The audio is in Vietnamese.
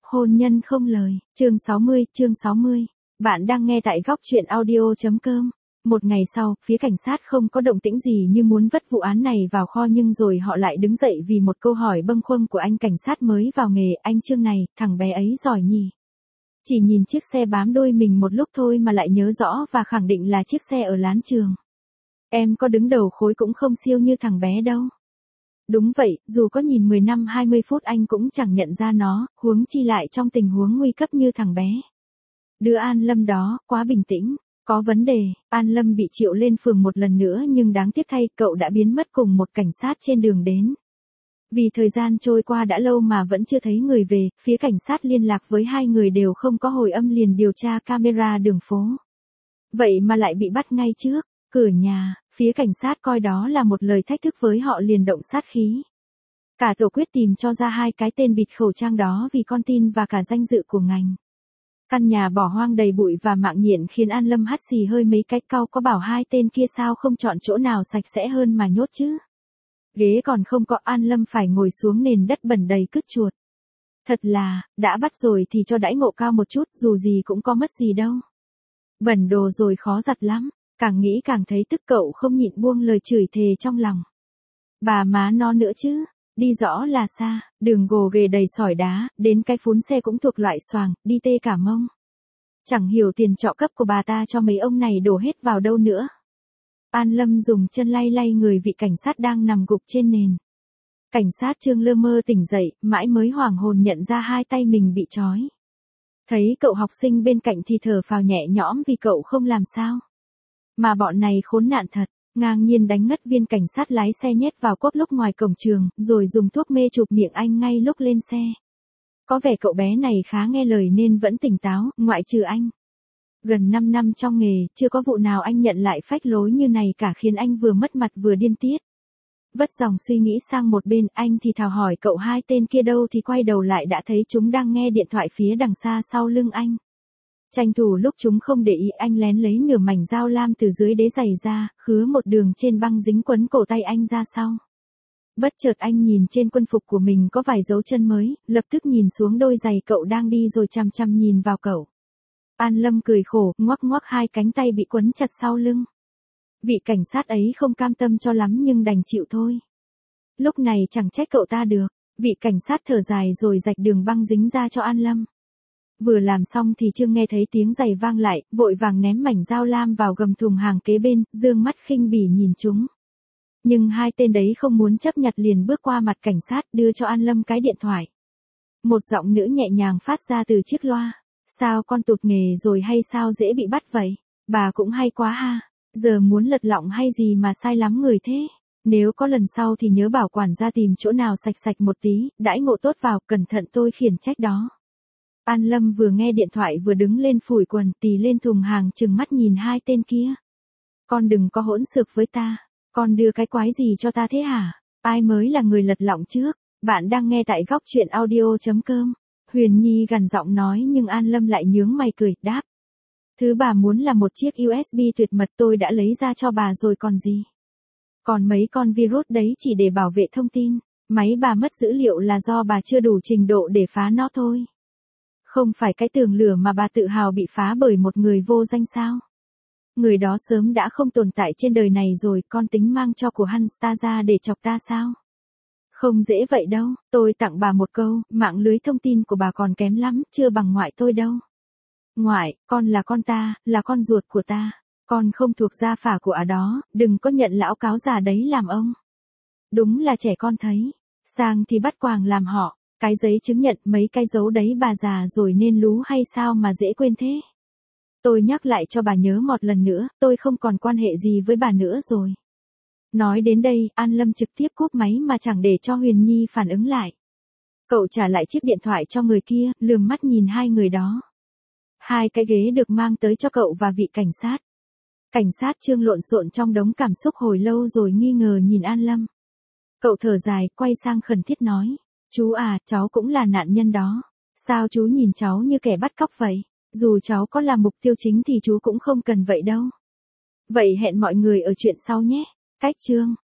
Hôn nhân không lời, chương 60. Bạn đang nghe tại góc truyện audio.com. Một ngày sau, phía cảnh sát không có động tĩnh gì như muốn vất vụ án này vào kho, nhưng rồi họ lại đứng dậy vì một câu hỏi bâng khuâng của anh cảnh sát mới vào nghề. Anh Trương này, thằng bé ấy giỏi nhỉ? Chỉ nhìn chiếc xe bám đuôi mình một lúc thôi mà lại nhớ rõ và khẳng định là chiếc xe ở lán trường. Em có đứng đầu khối cũng không siêu như thằng bé đâu. Đúng vậy, dù có nhìn 10 năm 20 phút anh cũng chẳng nhận ra nó, huống chi lại trong tình huống nguy cấp như thằng bé. Đứa An Lâm đó, quá bình tĩnh. Có vấn đề, An Lâm bị triệu lên phường một lần nữa, nhưng đáng tiếc thay, cậu đã biến mất cùng một cảnh sát trên đường đến. Vì thời gian trôi qua đã lâu mà vẫn chưa thấy người về, phía cảnh sát liên lạc với hai người đều không có hồi âm, liền điều tra camera đường phố. Vậy mà lại bị bắt ngay trước cửa nhà, phía cảnh sát coi đó là một lời thách thức với họ, liền động sát khí. Cả tổ quyết tìm cho ra hai cái tên bịt khẩu trang đó vì con tin và cả danh dự của ngành. Căn nhà bỏ hoang đầy bụi và mạng nhện khiến An Lâm hắt xì hơi mấy cái, cau có bảo hai tên kia sao không chọn chỗ nào sạch sẽ hơn mà nhốt chứ. Ghế còn không có, An Lâm phải ngồi xuống nền đất bẩn đầy cứt chuột. Thật là, đã bắt rồi thì cho đãi ngộ cao một chút, dù gì cũng có mất gì đâu. Bẩn đồ rồi khó giặt lắm. Càng nghĩ càng thấy tức, cậu không nhịn buông lời chửi thề trong lòng. Bà má nó nữa chứ, đi rõ là xa, đường gồ ghề đầy sỏi đá, đến cái phún xe cũng thuộc loại xoàng, đi tê cả mông. Chẳng hiểu tiền trọ cấp của bà ta cho mấy ông này đổ hết vào đâu nữa. An Lâm dùng chân lay lay người vị cảnh sát đang nằm gục trên nền. Cảnh sát Trương lơ mơ tỉnh dậy, mãi mới hoảng hồn nhận ra hai tay mình bị trói. Thấy cậu học sinh bên cạnh thì thở phào nhẹ nhõm vì cậu không làm sao. Mà bọn này khốn nạn thật, ngang nhiên đánh ngất viên cảnh sát lái xe nhét vào cốp lúc ngoài cổng trường, rồi dùng thuốc mê chụp miệng anh ngay lúc lên xe. Có vẻ cậu bé này khá nghe lời nên vẫn tỉnh táo, ngoại trừ anh. Gần 5 năm trong nghề, chưa có vụ nào anh nhận lại phách lối như này cả, khiến anh vừa mất mặt vừa điên tiết. Vất dòng suy nghĩ sang một bên, anh thì thào hỏi cậu hai tên kia đâu, thì quay đầu lại đã thấy chúng đang nghe điện thoại phía đằng xa sau lưng anh. Tranh thủ lúc chúng không để ý, anh lén lấy nửa mảnh dao lam từ dưới đế giày ra, khứa một đường trên băng dính quấn cổ tay anh ra sau. Bất chợt anh nhìn trên quân phục của mình có vài dấu chân mới, lập tức nhìn xuống đôi giày cậu đang đi rồi chằm chằm nhìn vào cậu. An Lâm cười khổ, ngoắc ngoắc hai cánh tay bị quấn chặt sau lưng. Vị cảnh sát ấy không cam tâm cho lắm nhưng đành chịu thôi. Lúc này chẳng trách cậu ta được, vị cảnh sát thở dài rồi rạch đường băng dính ra cho An Lâm. Vừa làm xong thì Trương nghe thấy tiếng giày vang lại, vội vàng ném mảnh dao lam vào gầm thùng hàng kế bên, dương mắt khinh bỉ nhìn chúng. Nhưng hai tên đấy không muốn chấp nhặt, liền bước qua mặt cảnh sát đưa cho An Lâm cái điện thoại. Một giọng nữ nhẹ nhàng phát ra từ chiếc loa. Sao con tụt nghề rồi hay sao dễ bị bắt vậy? Bà cũng hay quá ha. Giờ muốn lật lọng hay gì mà sai lắm người thế? Nếu có lần sau thì nhớ bảo quản gia tìm chỗ nào sạch sạch một tí, đãi ngộ tốt vào, cẩn thận tôi khiển trách đó. An Lâm vừa nghe điện thoại vừa đứng lên phủi quần, tì lên thùng hàng trừng mắt nhìn hai tên kia. Con đừng có hỗn xược với ta. Con đưa cái quái gì cho ta thế hả? Ai mới là người lật lọng trước? Bạn đang nghe tại góc truyện audio.com. Huyền Nhi gằn giọng nói, nhưng An Lâm lại nhướng mày cười, đáp. Thứ bà muốn là một chiếc USB tuyệt mật, tôi đã lấy ra cho bà rồi còn gì. Còn mấy con virus đấy chỉ để bảo vệ thông tin. Máy bà mất dữ liệu là do bà chưa đủ trình độ để phá nó thôi. Không phải cái tường lửa mà bà tự hào bị phá bởi một người vô danh sao? Người đó sớm đã không tồn tại trên đời này rồi, con tính mang cho của hắn ta ra để chọc ta sao? Không dễ vậy đâu, tôi tặng bà một câu, mạng lưới thông tin của bà còn kém lắm, chưa bằng ngoại tôi đâu. Ngoại, con là con ta, là con ruột của ta. Con không thuộc gia phả của đó, đừng có nhận lão cáo già đấy làm ông. Đúng là trẻ con thấy. Sang thì bắt quàng làm họ. Cái giấy chứng nhận mấy cái dấu đấy bà già rồi nên lú hay sao mà dễ quên thế. Tôi nhắc lại cho bà nhớ một lần nữa, tôi không còn quan hệ gì với bà nữa rồi. Nói đến đây, An Lâm trực tiếp cúp máy mà chẳng để cho Huyền Nhi phản ứng lại. Cậu trả lại chiếc điện thoại cho người kia, lườm mắt nhìn hai người đó. Hai cái ghế được mang tới cho cậu và vị cảnh sát. Cảnh sát Trương lộn xộn trong đống cảm xúc hồi lâu rồi nghi ngờ nhìn An Lâm. Cậu thở dài, quay sang khẩn thiết nói. Chú à, cháu cũng là nạn nhân đó. Sao chú nhìn cháu như kẻ bắt cóc vậy? Dù cháu có là mục tiêu chính thì chú cũng không cần vậy đâu. Vậy hẹn mọi người ở chuyện sau nhé. Cách chương.